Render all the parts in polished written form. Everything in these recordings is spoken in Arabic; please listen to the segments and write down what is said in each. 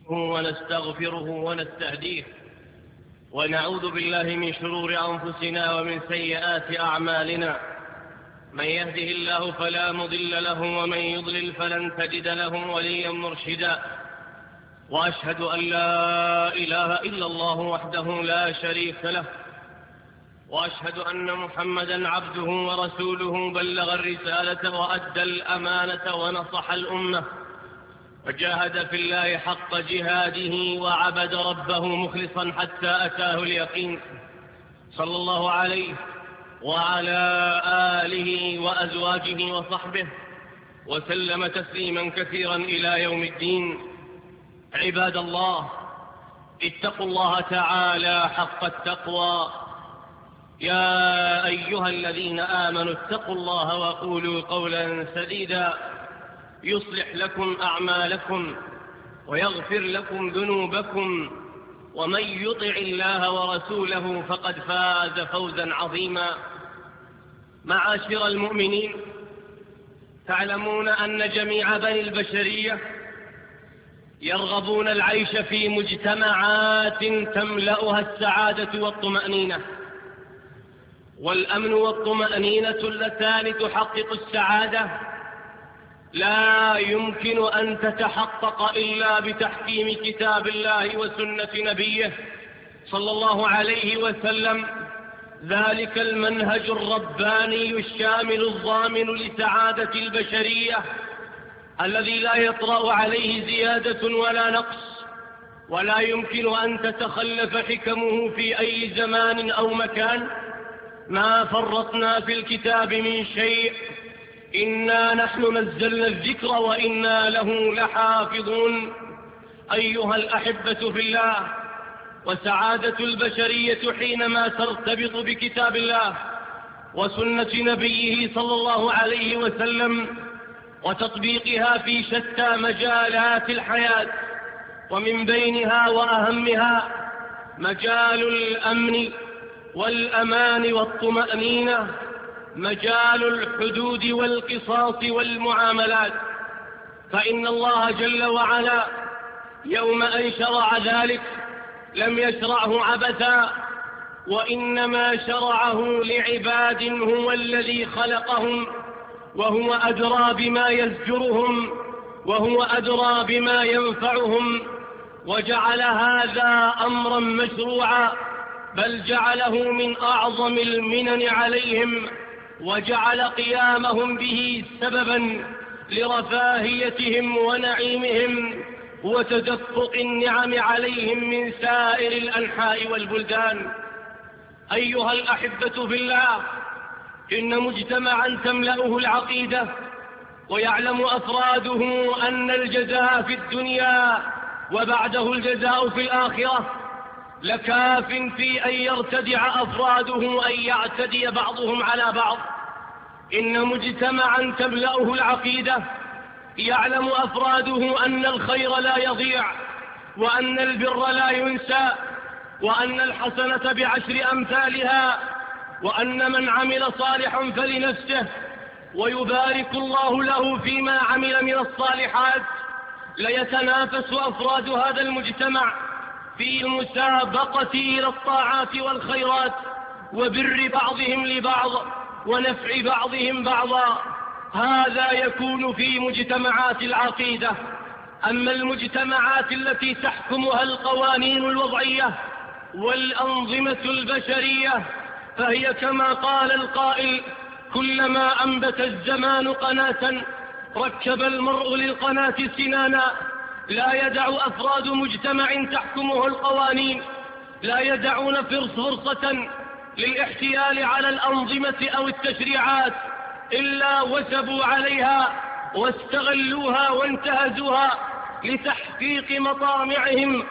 ونستغفره ونستهديه، ونعوذ بالله من شرور أنفسنا ومن سيئات أعمالنا. من يهده الله فلا مضل له، ومن يضلل فلن تجد له وليا مرشدا. وأشهد أن لا إله إلا الله وحده لا شريك له، وأشهد أن محمدا عبده ورسوله، بلغ الرسالة وأدى الأمانة ونصح الأمة، وجاهد في الله حق جهاده وعبد ربه مخلصا حتى أتاه اليقين، صلى الله عليه وعلى آله وأزواجه وصحبه وسلم تسليما كثيرا إلى يوم الدين. عباد الله، اتقوا الله تعالى حق التقوى. يا أيها الذين آمنوا اتقوا الله وقولوا قولا سديدا يصلح لكم أعمالكم ويغفر لكم ذنوبكم، ومن يطع الله ورسوله فقد فاز فوزا عظيما. معاشر المؤمنين، تعلمون أن جميع بني البشرية يرغبون العيش في مجتمعات تملأها السعادة والطمأنينة، والأمن والطمأنينة اللتان تحقق السعادة لا يمكن أن تتحقق إلا بتحكيم كتاب الله وسنة نبيه صلى الله عليه وسلم، ذلك المنهج الرباني الشامل الضامن لسعادة البشرية، الذي لا يطرأ عليه زيادة ولا نقص، ولا يمكن أن تتخلف حكمه في أي زمان أو مكان. ما فرطنا في الكتاب من شيء، إنا نحن نزلنا الذكر وإنا له لحافظون. أيها الأحبة في الله، وسعادة البشرية حينما ترتبط بكتاب الله وسنة نبيه صلى الله عليه وسلم وتطبيقها في شتى مجالات الحياة، ومن بينها وأهمها مجال الأمن والأمان والطمأنينة، مجال الحدود والقصاص والمعاملات. فإن الله جل وعلا يوم أن شرع ذلك لم يشرعه عبثا، وإنما شرعه لعباد هو الذي خلقهم، وهو أدرى بما يزجرهم، وهو أدرى بما ينفعهم، وجعل هذا أمرا مشروعا، بل جعله من أعظم المنن عليهم، وجعل قيامهم به سببا لرفاهيتهم ونعيمهم وتدفق النعم عليهم من سائر الأنحاء والبلدان. أيها الأحبة في الله، إن مجتمعا تملأه العقيدة ويعلم أفراده أن الجزاء في الدنيا وبعده الجزاء في الآخرة لكاف في أن يرتدع أفراده، أن يعتدي بعضهم على بعض. إن مجتمعا تملأه العقيدة يعلم أفراده أن الخير لا يضيع، وأن البر لا ينسى، وأن الحسنة بعشر أمثالها، وأن من عمل صالحا فلنفسه، ويبارك الله له فيما عمل من الصالحات. ليتنافس أفراد هذا المجتمع في المسابقة إلى الطاعات والخيرات، وبر بعضهم لبعض، ونفع بعضهم بعضا. هذا يكون في مجتمعات العقيدة. أما المجتمعات التي تحكمها القوانين الوضعية والأنظمة البشرية فهي كما قال القائل: كلما أنبت الزمان قناة ركب المرء للقناة سنانا. لا يدع أفراد مجتمع تحكمه القوانين، لا يدعون فرصة للاحتيال على الأنظمة أو التشريعات إلا وثبوا عليها واستغلوها وانتهزوها لتحقيق مطامعهم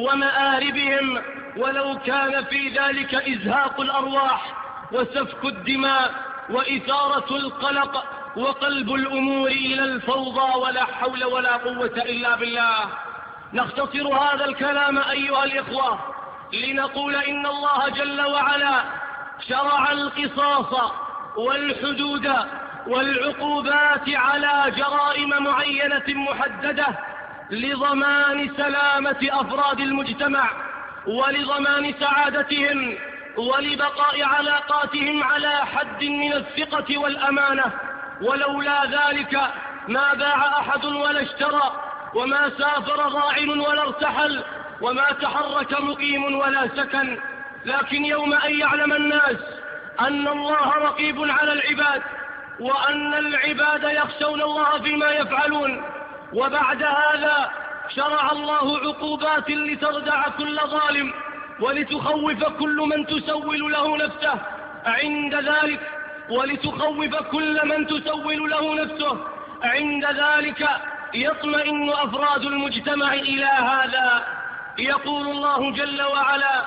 ومآربهم، ولو كان في ذلك إزهاق الأرواح وسفك الدماء وإثارة القلق وقلب الأمور إلى الفوضى. ولا حول ولا قوة إلا بالله. نختصر هذا الكلام أيها الإخوة لنقول إن الله جل وعلا شرع القصاص والحدود والعقوبات على جرائم معينة محددة لضمان سلامة أفراد المجتمع ولضمان سعادتهم ولبقاء علاقاتهم على حد من الثقة والأمانة. ولولا ذلك ما باع أحد ولا اشترى، وما سافر ضاعن ولا ارتحل، وما تحرك مقيم ولا سكن. لكن يوم أن يعلم الناس أن الله رقيب على العباد، وأن العباد يخشون الله فيما يفعلون، وبعد هذا شرع الله عقوبات لتردع كل ظالم ولتخوف كل من تسول له نفسه عند ذلك، عند ذلك يطمئن أفراد المجتمع إلى هذا. يقول الله جل وعلا: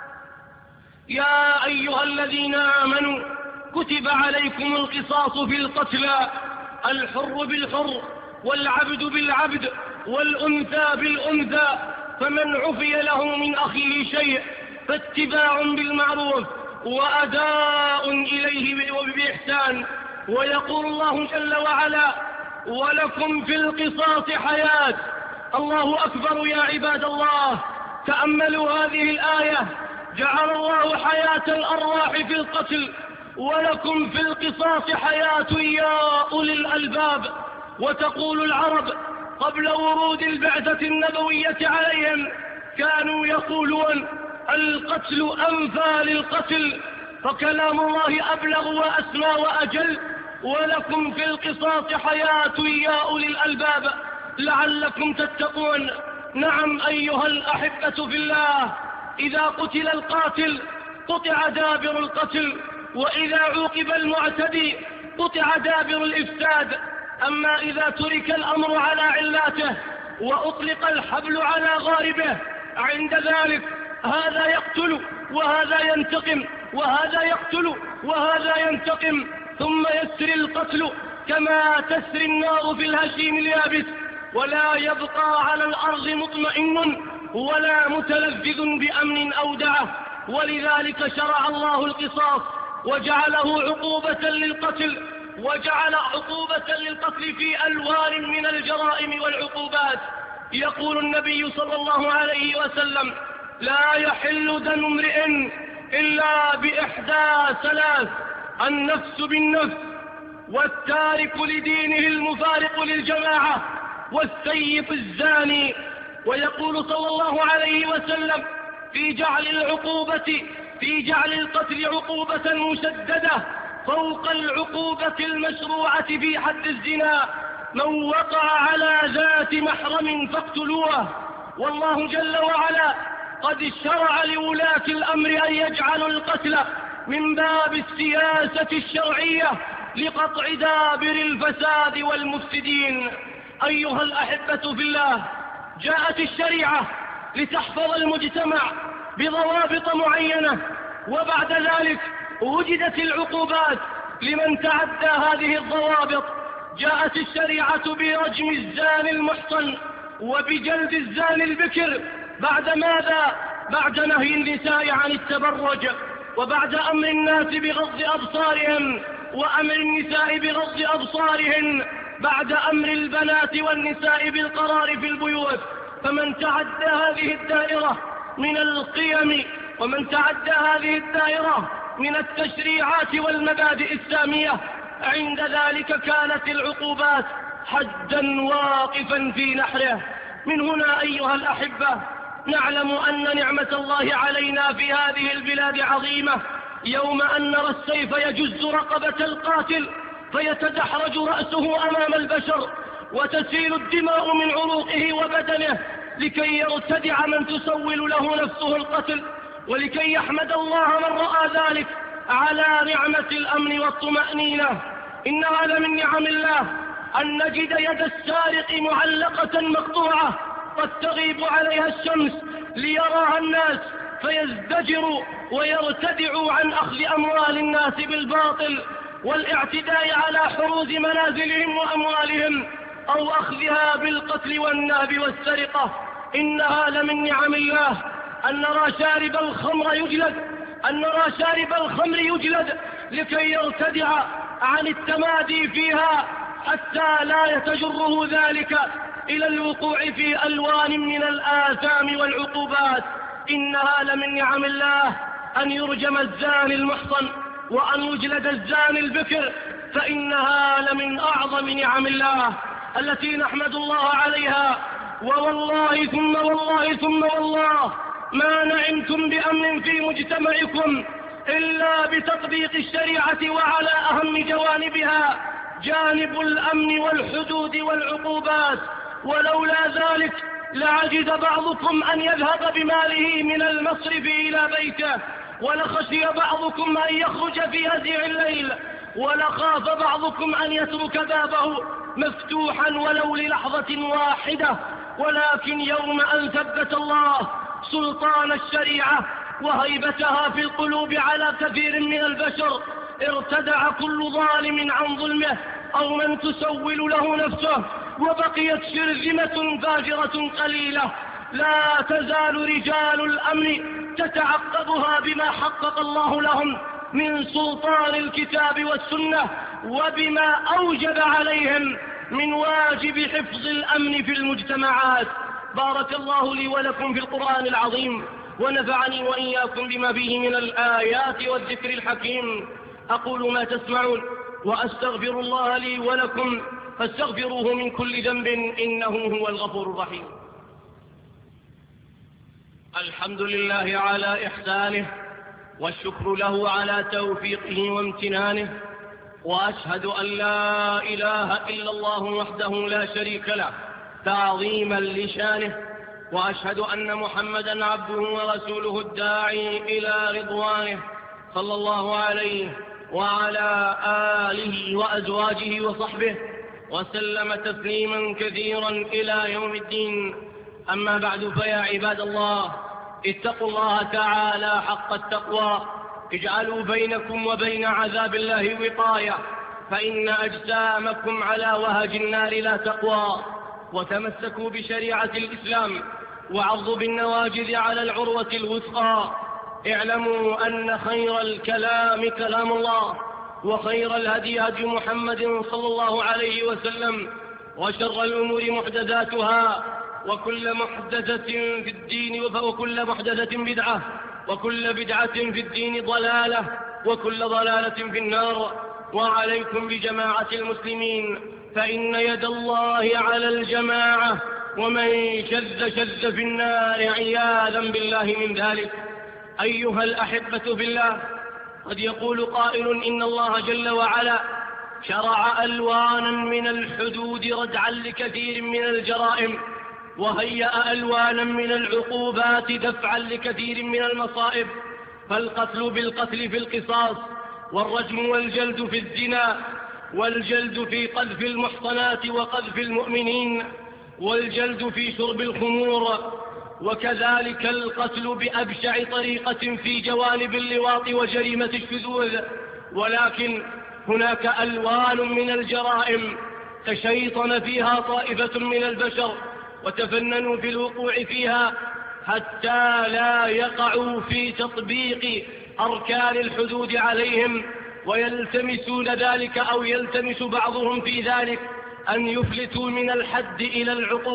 يا أيها الذين آمنوا كتب عليكم القصاص في القتلى، الحر بالحر والعبد بالعبد والأنثى بالأنثى، فمن عفي له من أخيه شيء فاتباع بالمعروف وأداء إليه بإحسان. ويقول الله جل وعلا: ولكم في القصاص حياة. الله أكبر يا عباد الله، تأملوا هذه الآية. جعل الله حياة الأرواح في القتل، ولكم في القصاص حياة يا أولي الألباب. وتقول العرب قبل ورود البعثة النبوية عليهم كانوا يقولون: القتل أنفى للقتل، فكلام الله أبلغ وأسمى وأجل: ولكم في القصاص حياة يا أولي الألباب لعلكم تتقون. نعم أيها الأحبة في الله، إذا قتل القاتل قطع دابر القتل، وإذا عوقب المعتدي قطع دابر الإفساد. أما إذا ترك الأمر على علاته وأطلق الحبل على غاربه، عند ذلك هذا يقتل وهذا ينتقم، وهذا يقتل وهذا ينتقم، ثم يسري القتل كما تسري النار في الهشيم اليابس، ولا يبقى على الأرض مطمئن ولا متلذذ بأمن أودعه. ولذلك شرع الله القصاص وجعله عقوبة للقتل، وجعل عقوبة للقتل في ألوان من الجرائم والعقوبات. يقول النبي صلى الله عليه وسلم: لا يحل دم امرئ إلا بإحدى ثلاث: النفس بالنفس، والتارك لدينه المفارق للجماعة، والسيف الزاني. ويقول صلى الله عليه وسلم في جعل القتل عقوبة مشددة فوق العقوبة المشروعة في حد الزنا: من وقع على ذات محرم فاقتلوه. والله جل وعلا قد شرع لولاة الأمر أن يجعلوا القتل من باب السياسة الشرعية لقطع دابر الفساد والمفسدين. أيها الأحبة في الله، جاءت الشريعة لتحفظ المجتمع بضوابط معينة، وبعد ذلك وجدت العقوبات لمن تعدى هذه الضوابط. جاءت الشريعة برجم الزاني المحصن وبجلد الزاني البكر. بعد ماذا؟ بعد نهي النساء عن التبرج، وبعد أمر الناس بغض أبصارهم وأمر النساء بغض أبصارهن، بعد أمر البنات والنساء بالقرار في البيوت. فمن تعدى هذه الدائرة من القيم، ومن تعدى هذه الدائرة من التشريعات والمبادئ السامية، عند ذلك كانت العقوبات حدا واقفا في نحره. من هنا أيها الأحبة نعلم أن نعمة الله علينا في هذه البلاد عظيمة، يوم أن نرى السيف يجز رقبة القاتل فيتدحرج رأسه أمام البشر وتسيل الدماء من عروقه وبدنه، لكي يرتدع من تسول له نفسه القتل، ولكي يحمد الله من رأى ذلك على نعمة الأمن والطمأنينة. إن هذا من نعم الله أن نجد يد السارق معلقة مقطوعة قد تغيب عليها الشمس ليراها الناس فيزدجروا ويرتدعوا عن أخذ أموال الناس بالباطل والاعتداء على حروز منازلهم وأموالهم، أو أخذها بالقتل والنهب والسرقة. إنها لمن نعم الله أن نرى شارب الخمر يجلد لكي يرتدع عن التمادي فيها حتى لا يتجره ذلك إلى الوقوع في ألوان من الآثام والعقوبات. إنها لمن نعم الله أن يرجم الزاني المحصن وأن يجلد الزاني البكر، فإنها لمن أعظم نعم الله التي نحمد الله عليها. ووالله ثم والله ثم والله ما نعمتم بأمن في مجتمعكم إلا بتطبيق الشريعة وعلى أهم جوانبها، جانب الأمن والحدود والعقوبات. ولولا ذلك لعجز بعضكم أن يذهب بماله من المصرف إلى بيته، ولخشي بعضكم أن يخرج في هزيع الليل، ولخاف بعضكم أن يترك بابه مفتوحا ولو للحظة واحدة. ولكن يوم أن ثبت الله سلطان الشريعة وهيبتها في القلوب على كثير من البشر، ارتدع كل ظالم عن ظلمه أو من تسول له نفسه، وبقيت شرذمة فاجرة قليلة لا تزال رجال الأمن تتعقبها بما حقق الله لهم من سلطان الكتاب والسنة، وبما أوجب عليهم من واجب حفظ الأمن في المجتمعات. بارك الله لي ولكم في القرآن العظيم، ونفعني وإياكم بما فيه من الآيات والذكر الحكيم. أقول ما تسمعون وأستغفر الله لي ولكم فاستغفروه من كل ذنب إنه هو الغفور الرحيم. الحمد لله على إحسانه، والشكر له على توفيقه وامتنانه، وأشهد أن لا إله إلا الله وحده لا شريك له تعظيما لشانه، وأشهد أن محمدا عبده ورسوله الداعي إلى رضوانه، صلى الله عليه وعلى آله وأزواجه وصحبه وسلم تسليما كثيرا إلى يوم الدين. أما بعد، فيا عباد الله، اتقوا الله تعالى حق التقوى، اجعلوا بينكم وبين عذاب الله وقاية، فإن أجسامكم على وهج النار لا تقوى. وتمسكوا بشريعة الإسلام وعضوا بالنواجذ على العروة الوثقى. اعلموا أن خير الكلام كلام الله، وخير الهدي هدي محمد صلى الله عليه وسلم، وشر الأمور محدثاتها، وكل محدثة في الدين وكل محدثة بدعة، وكل بدعة في الدين ضلالة، وكل ضلالة في النار. وعليكم بجماعة المسلمين، فإن يد الله على الجماعة، ومن شذ شذ في النار عياذا بالله من ذلك. أيها الأحبة بالله، قد يقول قائل إن الله جل وعلا شرع ألوانا من الحدود ردعا لكثير من الجرائم، وهيأ ألوانا من العقوبات دفعا لكثير من المصائب، فالقتل بالقتل في القصاص، والرجم والجلد في الزنا، والجلد في قذف المحصنات وقذف المؤمنين، والجلد في شرب الخمور، وكذلك القتل بأبشع طريقة في جوانب اللواط وجريمة الشذوذ. ولكن هناك ألوان من الجرائم تشيطن فيها طائفة من البشر وتفننوا في الوقوع فيها حتى لا يقعوا في تطبيق أركان الحدود عليهم، ويلتمسون ذلك أو يلتمس بعضهم في ذلك أن يفلتوا من الحد إلى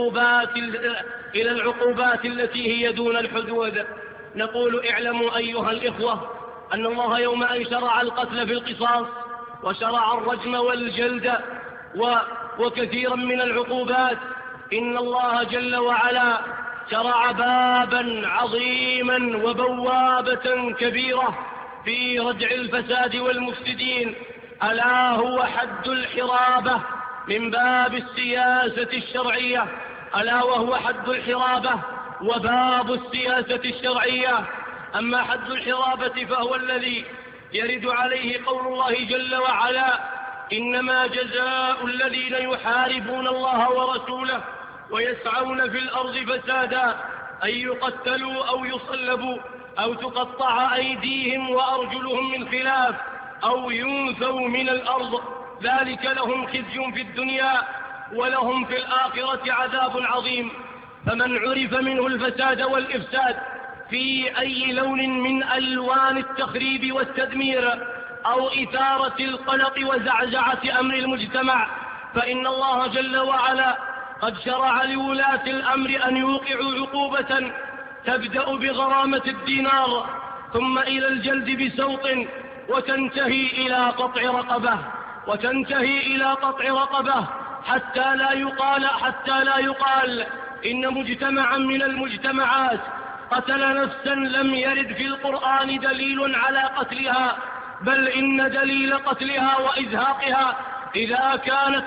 العقوبات التي هي دون الحدود. نقول اعلموا أيها الإخوة أن الله يوم أن شرع القتل في القصاص وشرع الرجم والجلد وكثيرا من العقوبات، إن الله جل وعلا شرع بابا عظيما وبوابة كبيرة في ردع الفساد والمفسدين، ألا هو حد الحرابة من باب السياسة الشرعية، ألا وهو حد الحرابة وباب السياسة الشرعية. أما حد الحرابة فهو الذي يرد عليه قول الله جل وعلا: إنما جزاء الذين يحاربون الله ورسوله ويسعون في الأرض فسادا أن يقتلوا أو يصلبوا أو تقطع أيديهم وأرجلهم من خلاف أو ينفوا من الأرض، ذلك لهم خزي في الدنيا ولهم في الآخرة عذاب عظيم. فمن عرف منه الفساد والإفساد في أي لون من ألوان التخريب والتدمير أو إثارة القلق وزعزعة أمر المجتمع، فإن الله جل وعلا قد شرع لولاة الأمر أن يوقعوا عقوبة تبدأ بغرامة الدينار، ثم إلى الجلد بسوط، وتنتهي إلى قطع رقبة حتى لا يقال إن مجتمعا من المجتمعات قتل نفسا لم يرد في القرآن دليل على قتلها، بل إن دليل قتلها وإزهاقها إذا كانت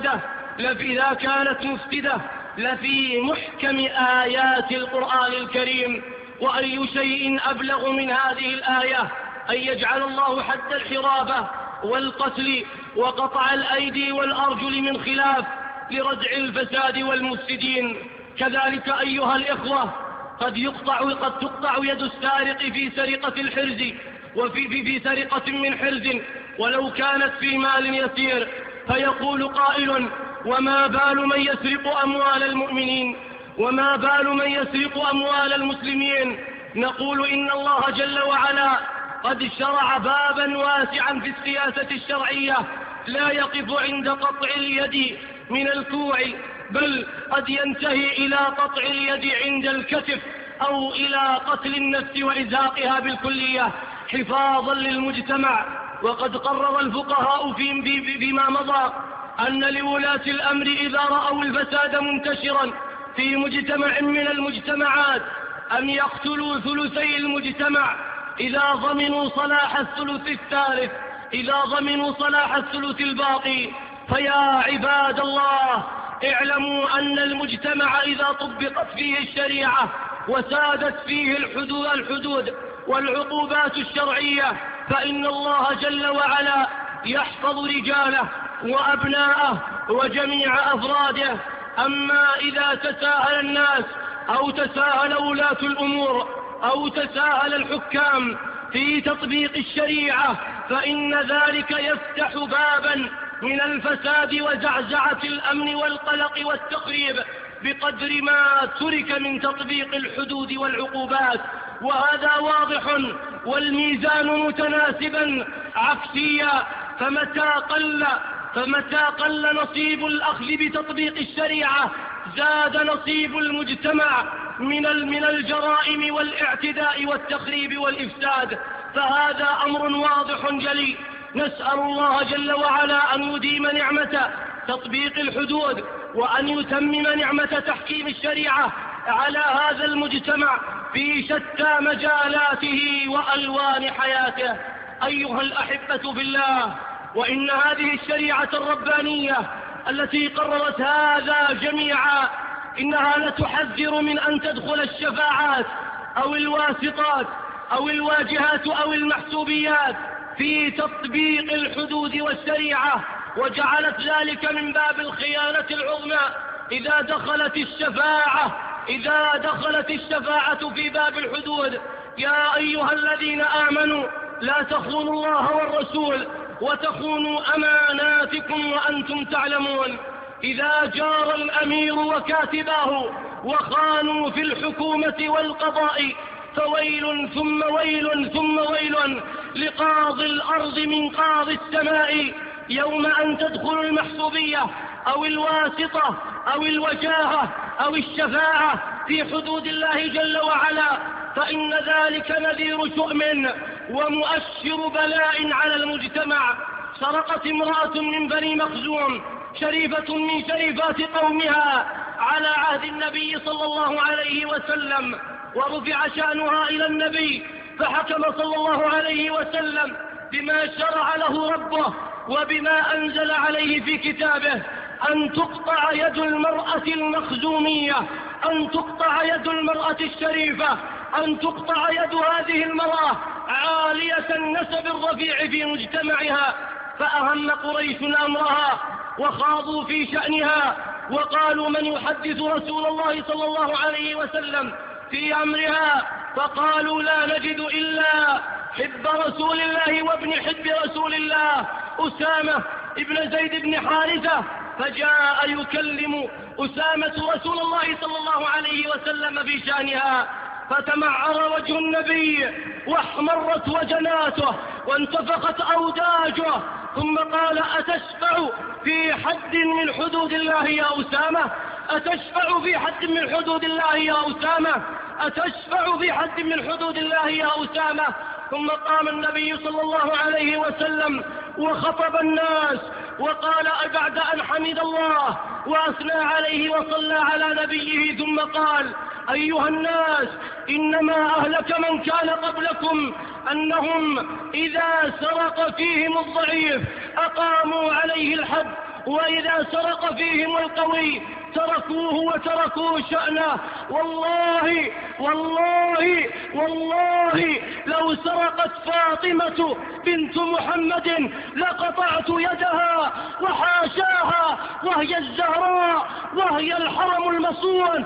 مفسدة لفي محكم آيات القرآن الكريم. وأي شيء أبلغ من هذه الآية أن يجعل الله حد الحرابة والقتل وقطع الأيدي والأرجل من خلاف لردع الفساد والمفسدين. كذلك أيها الإخوة قد تقطع يد السارق في سرقة الحرز وفي سرقة من حرز ولو كانت في مال يسير، فيقول قائل: وما بال من يسرق أموال المؤمنين؟ وما بال من يسرق أموال المسلمين؟ نقول إن الله جل وعلا قد شرع بابا واسعا في السياسة الشرعية لا يقف عند قطع اليد من الكوع، بل قد ينتهي إلى قطع اليد عند الكتف أو إلى قتل النفس وإزهاقها بالكلية حفاظا للمجتمع. وقد قرر الفقهاء فيما مضى أن لولاة الأمر إذا رأوا الفساد منتشرا في مجتمع من المجتمعات أن يقتلوا ثلثي المجتمع إذا ضمنوا صلاح الثلث الثالث، إذا ضمنوا صلاح الثلث الباقي. فيا عباد الله، اعلموا أن المجتمع إذا طبقت فيه الشريعة وسادت فيه الحدود والعقوبات الشرعية فإن الله جل وعلا يحفظ رجاله وأبناءه وجميع أفراده. أما إذا تساهل الناس أو تساهل ولاة الأمور أو تساهل الحكام في تطبيق الشريعة فإن ذلك يفتح بابا من الفساد وزعزعة الأمن والقلق والتخريب بقدر ما ترك من تطبيق الحدود والعقوبات. وهذا واضح والميزان متناسبا عكسيا، فمتى قل نصيب الأخذ بتطبيق الشريعة زاد نصيب المجتمع من الجرائم والاعتداء والتخريب والإفساد. فهذا أمر واضح جلي. نسأل الله جل وعلا أن يديم نعمة تطبيق الحدود وأن يتمم نعمة تحكيم الشريعة على هذا المجتمع في شتى مجالاته وألوان حياته. أيها الأحبة في الله، وإن هذه الشريعة الربانية التي قررت هذا جميعا إنها لتحذر من أن تدخل الشفاعات أو الواسطات أو الواجهات أو المحسوبيات في تطبيق الحدود والشريعة، وجعلت ذلك من باب الخيانة العظمى إذا دخلت الشفاعة في باب الحدود. يا أيها الذين آمنوا لا تخونوا الله والرسول وتخونوا أماناتكم وأنتم تعلمون. إذا جار الأمير وكاتباه وخانوا في الحكومة والقضاء فويل ثم ويل ثم ويل لقاضي الأرض من قاضي السماء يوم أن تدخل المحسوبية أو الواسطة أو الوجاهة أو الشفاعة في حدود الله جل وعلا، فإن ذلك نذير شؤم ومؤشر بلاء على المجتمع. سرقت امرأة من بني مخزوم شريفة من شريفات قومها على عهد النبي صلى الله عليه وسلم، ورفع شأنها إلى النبي فحكم صلى الله عليه وسلم بما شرع له ربه وبما أنزل عليه في كتابه أن تقطع يد المرأة المخزومية، أن تقطع يد المرأة الشريفة، أن تقطع يد هذه المرأة عالية النسب الرفيع في مجتمعها. فأهم قريش أمرها وخاضوا في شأنها وقالوا: من يحدث رسول الله صلى الله عليه وسلم في أمرها؟ فقالوا: لا نجد إلا حب رسول الله وابن حب رسول الله أسامة ابن زيد بن حارثة. فجاء يكلم أسامة رسول الله صلى الله عليه وسلم في شأنها، فتمعر وجه النبي واحمرت وجناته وانتفخت أوداجه، ثم قال: أتشفع في حد من حدود الله يا أسامة؟ أتشفع في حد من حدود الله يا أسامة؟ أتشفع في حد من حدود الله يا أسامة؟ ثم قام النبي صلى الله عليه وسلم وخطب الناس وقال بعد أن حمد الله وأثنى عليه وصلى على نبيه ثم قال: أيها الناس، إنما أهلك من كان قبلكم أنهم إذا سرق فيهم الضعيف أقاموا عليه الحد، وإذا سرق فيهم القوي تركوه وتركوا شأنه. والله والله والله لو سرقت فاطمة بنت محمد لقطعت يدها، وحاشاها، وهي الزهراء، وهي الحرم المصون،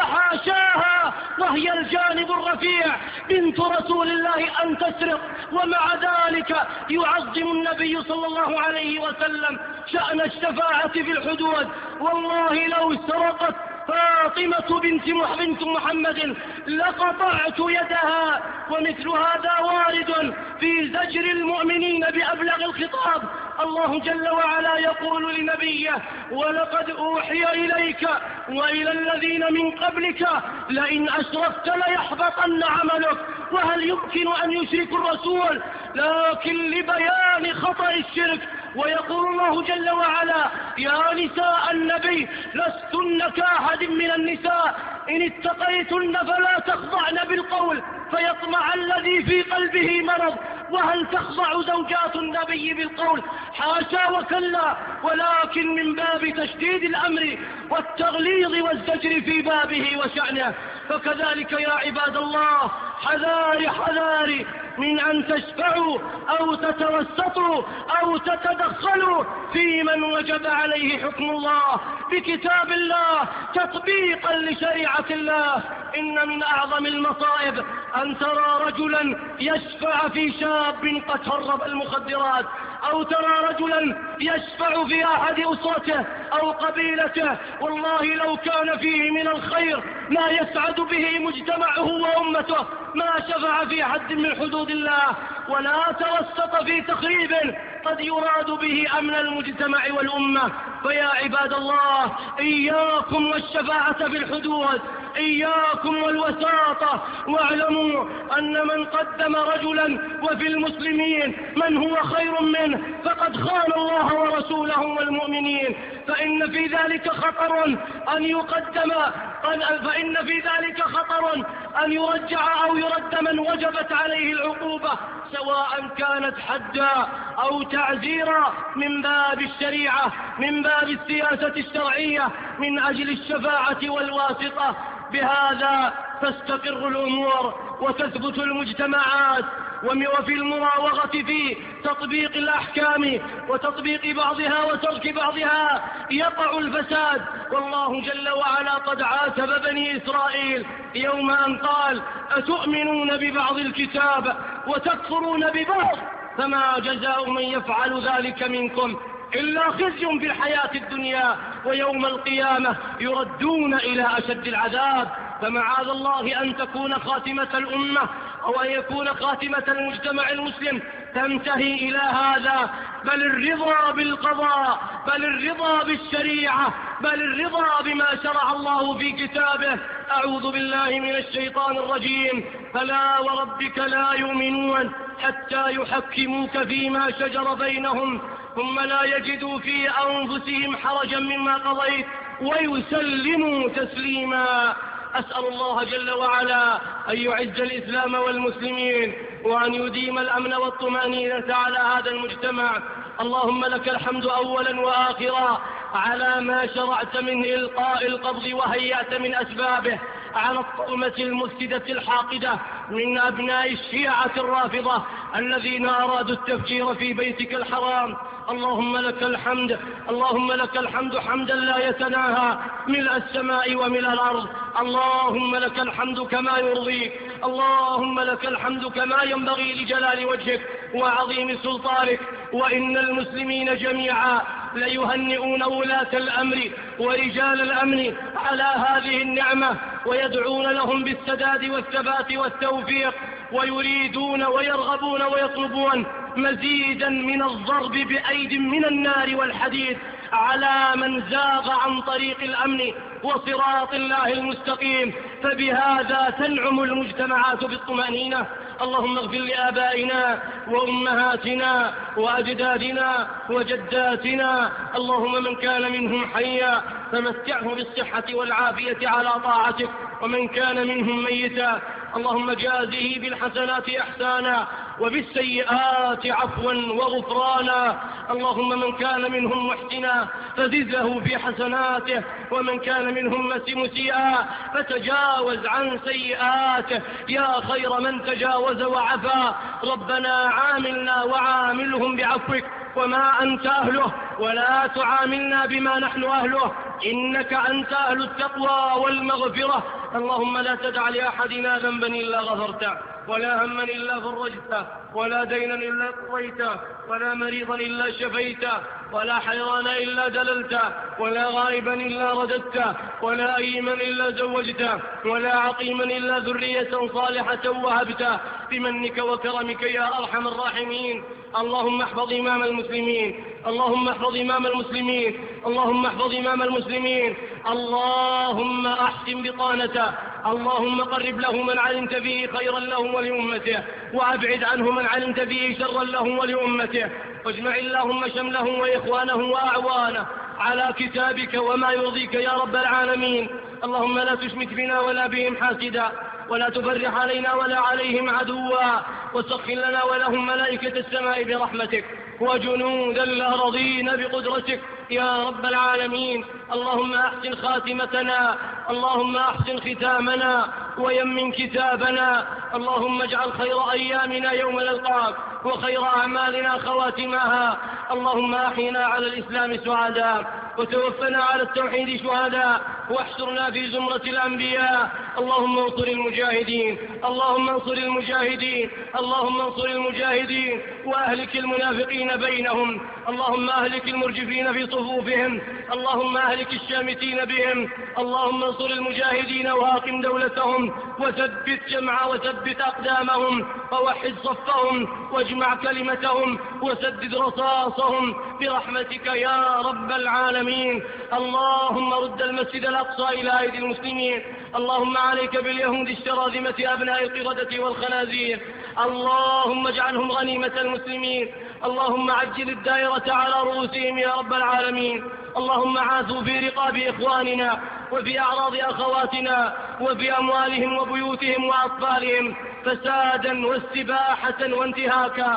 وحاشاها وهي الجانب الرفيع بنت رسول الله أن تسرق. ومع ذلك يعظم النبي صلى الله عليه وسلم شأن الشفاعة في الحدود. والله لو سرقت فاطمة بنت محمد لقطعت يدها. ومثل هذا وارد في زجر المؤمنين بأبلغ الخطاب. الله جل وعلا يقول لنبيه: ولقد أوحي إليك وإلى الذين من قبلك لئن أشركت ليحبطن عملك. وهل يمكن أن يشرك الرسول؟ لكن لبيان خطأ الشرك. ويقول الله جل وعلا: يا نساء النبي لستن كأحد من النساء إن اتقيتن فلا تخضعن بالقول فيطمع الذي في قلبه مرض. وهل تخضع زوجات النبي بالقول؟ حاشا وكلا، ولكن من باب تشديد الأمر والتغليظ والزجر في بابه وشأنه. فكذلك يا عباد الله، حذاري حذاري من أن تشفعوا أو تتوسطوا أو تتدخلوا في من وجب عليه حكم الله بكتاب الله تطبيقا لشريعة الله. إن من أعظم المصائب أن ترى رجلا يشفع في شاب قد هرب المخدرات، أو ترى رجلا يشفع في أحد أسرته أو قبيلته. والله لو كان فيه من الخير ما يسعد به مجتمعه وأمته ما شفع في حد من حدود الله، ولا توسط في تخريب قد يراد به أمن المجتمع والأمة. فيا عباد الله، إياكم والشفاعة في الحدود، إياكم والوساطة. واعلموا أن من قدم رجلا وفي المسلمين من هو خير منه فقد خان الله ورسوله والمؤمنين. فإن في ذلك خطر أن يرجع أو يرد من وجبت عليه العقوبة، سواء كانت حدا أو تعزيرا، من باب الشريعة، من باب السياسة الشرعية، من أجل الشفاعة والواسطة. بهذا تستقر الأمور وتثبت المجتمعات. وفي المراوغة في تطبيق الأحكام وتطبيق بعضها وترك بعضها يقع الفساد. والله جل وعلا قد عاتب بني إسرائيل يوم أن قال: أتؤمنون ببعض الكتاب وتكفرون ببعض، فما جزاء من يفعل ذلك منكم إلا خزي في الحياة الدنيا ويوم القيامة يردون إلى أشد العذاب. فمعاذ الله أن تكون خاتمة الأمة أو أن يكون خاتمة المجتمع المسلم تنتهي إلى هذا، بل الرضا بالقضاء، بل الرضا بالشريعة، بل الرضا بما شرع الله في كتابه. أعوذ بالله من الشيطان الرجيم: فلا وربك لا يؤمنون حتى يحكموك فيما شجر بينهم ثم لا يجدوا في أنفسهم حرجا مما قضيت ويسلموا تسليما. أسأل الله جل وعلا أن يعز الإسلام والمسلمين وأن يديم الأمن والطمأنينة على هذا المجتمع. اللهم لك الحمد أولا وآخرا على ما شرعت من إلقاء القبض وهيأت من أسبابه على الطغمة المفسدة الحاقدة من أبناء الشيعة الرافضة الذين أرادوا التفجير في بيتك الحرام. اللهم لك الحمد، اللهم لك الحمد حمدا لا يتناهى ملء السماء وملء الأرض. اللهم لك الحمد كما يرضيك، اللهم لك الحمد كما ينبغي لجلال وجهك وعظيم سلطانك. وإن المسلمين جميعا ليهنئون ولاة الأمر ورجال الأمن على هذه النعمة ويدعون لهم بالسداد والثبات والتوفيق، ويريدون ويرغبون ويطلبون مزيدا من الضرب بأيد من النار والحديد على من زاغ عن طريق الأمن وصراط الله المستقيم، فبهذا تنعم المجتمعات بالطمأنينة. اللهم اغفر لآبائنا وأمهاتنا وأجدادنا وجداتنا، اللهم من كان منهم حيا فمتعه بالصحة والعافية على طاعتك، ومن كان منهم ميتا اللهم جازه بالحسنات إحسانا وبالسيئات عفوا وغفرانا. اللهم من كان منهم محسنا فزد له في حسناته، ومن كان منهم مسيئا فتجاوز عن سيئاته يا خير من تجاوز وعفا. ربنا عاملنا وعاملهم بعفوك وما أنت أهله، ولا تعاملنا بما نحن أهله، إنك أنت أهل التقوى والمغفرة. اللهم لا تدع لأحدنا ذنبا إلا غفرته، ولا هما إلا فرجته، ولا دينا إلا قضيته، ولا مريضا إلا شفيته، ولا حيران إلا دللته، ولا غائبا إلا رددته، ولا أيما إلا زوجته، ولا عقيما إلا ذرية صالحة وهبته بمنك وكرمك يا أرحم الراحمين. اللهم احفظ إمام المسلمين، اللهم احفظ إمام المسلمين، اللهم احفظ إمام المسلمين. اللهم أحسن بطانته، اللهم قرب له من علمت فيه خيرا له ولأمته، وأبعد عنه من علمت فيه شرا له ولأمته، واجمع اللهم شمله وإخوانه وأعوانه على كتابك وما يرضيك يا رب العالمين. اللهم لا تشمت بنا ولا بهم حاسدا، ولا تفرح علينا ولا عليهم عدوا، وسخر لنا ولهم ملائكة السماء برحمتك وجنود الأرضين بقدرتك يا رب العالمين. اللهم أحسن خاتمتنا، اللهم أحسن ختامنا ويمن كتابنا. اللهم اجعل خير أيامنا يوم نلقاك، وخير أعمالنا خواتمها. اللهم أحينا على الإسلام سعداء، وتوفنا على التوحيد شهداء، واحشرنا في زمرة الأنبياء. اللهم انصر المجاهدين، اللهم انصر المجاهدين، اللهم انصر المجاهدين، وأهلك المنافقين بينهم. اللهم أهلك المرجفين في صفوفهم، اللهم أهلك الشامتين بهم. اللهم انصر المجاهدين وأقم دولتهم، وثبت وثبت أقدامهم، ووحد صفهم، واجمع كلمتهم، وسدد رصاصهم برحمتك يا رب العالمين. اللهم رد المسجد الأقصى إلى أيدي المسلمين. اللهم عليك باليهود الشراذمة أبناء القردة والخنازير، اللهم اجعلهم غنيمة المسلمين. اللهم عجل الدائرة على رؤوسهم يا رب العالمين. اللهم عاثوا في رقاب إخواننا، وفي أعراض أخواتنا، وفي أموالهم وبيوتهم وأطفالهم فسادا واستباحة وانتهاكا.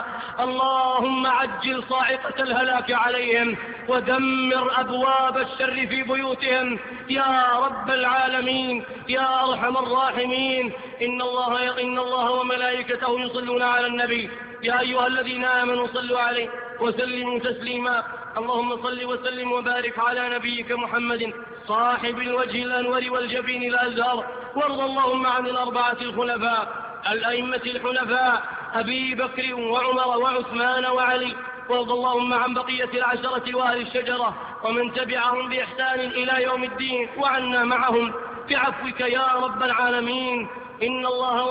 اللهم عجل صاعقة الهلاك عليهم، ودمر أبواب الشر في بيوتهم يا رب العالمين يا أرحم الراحمين. إن الله وملائكته يصلون على النبي، يا أيها الذين آمنوا صلوا عليه وسلموا تسليما. اللهم صل وسلم وبارك على نبيك محمد صاحب الوجه الأنور والجبين الأزهر. وارض اللهم عن الأربعة الخلفاء الأئمة الحنفاء أبي بكر وعمر وعثمان وعلي. وارض اللهم عن بقية العشرة وأهل الشجرة ومن تبعهم بإحسان إلى يوم الدين، وعنا معهم بعفوك يا رب العالمين. إن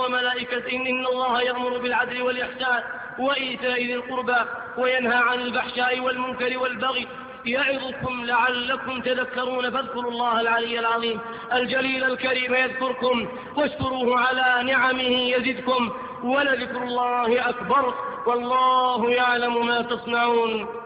الله يأمر بالعدل والإحسان وإيتاء ذي القربى، وينهى عن الفحشاء والمنكر والبغي، يعظكم لعلكم تذكرون. فاذكروا الله العلي العظيم الجليل الكريم يذكركم، واشكروه على نعمه يزدكم، ولذكر الله أكبر، والله يعلم ما تصنعون.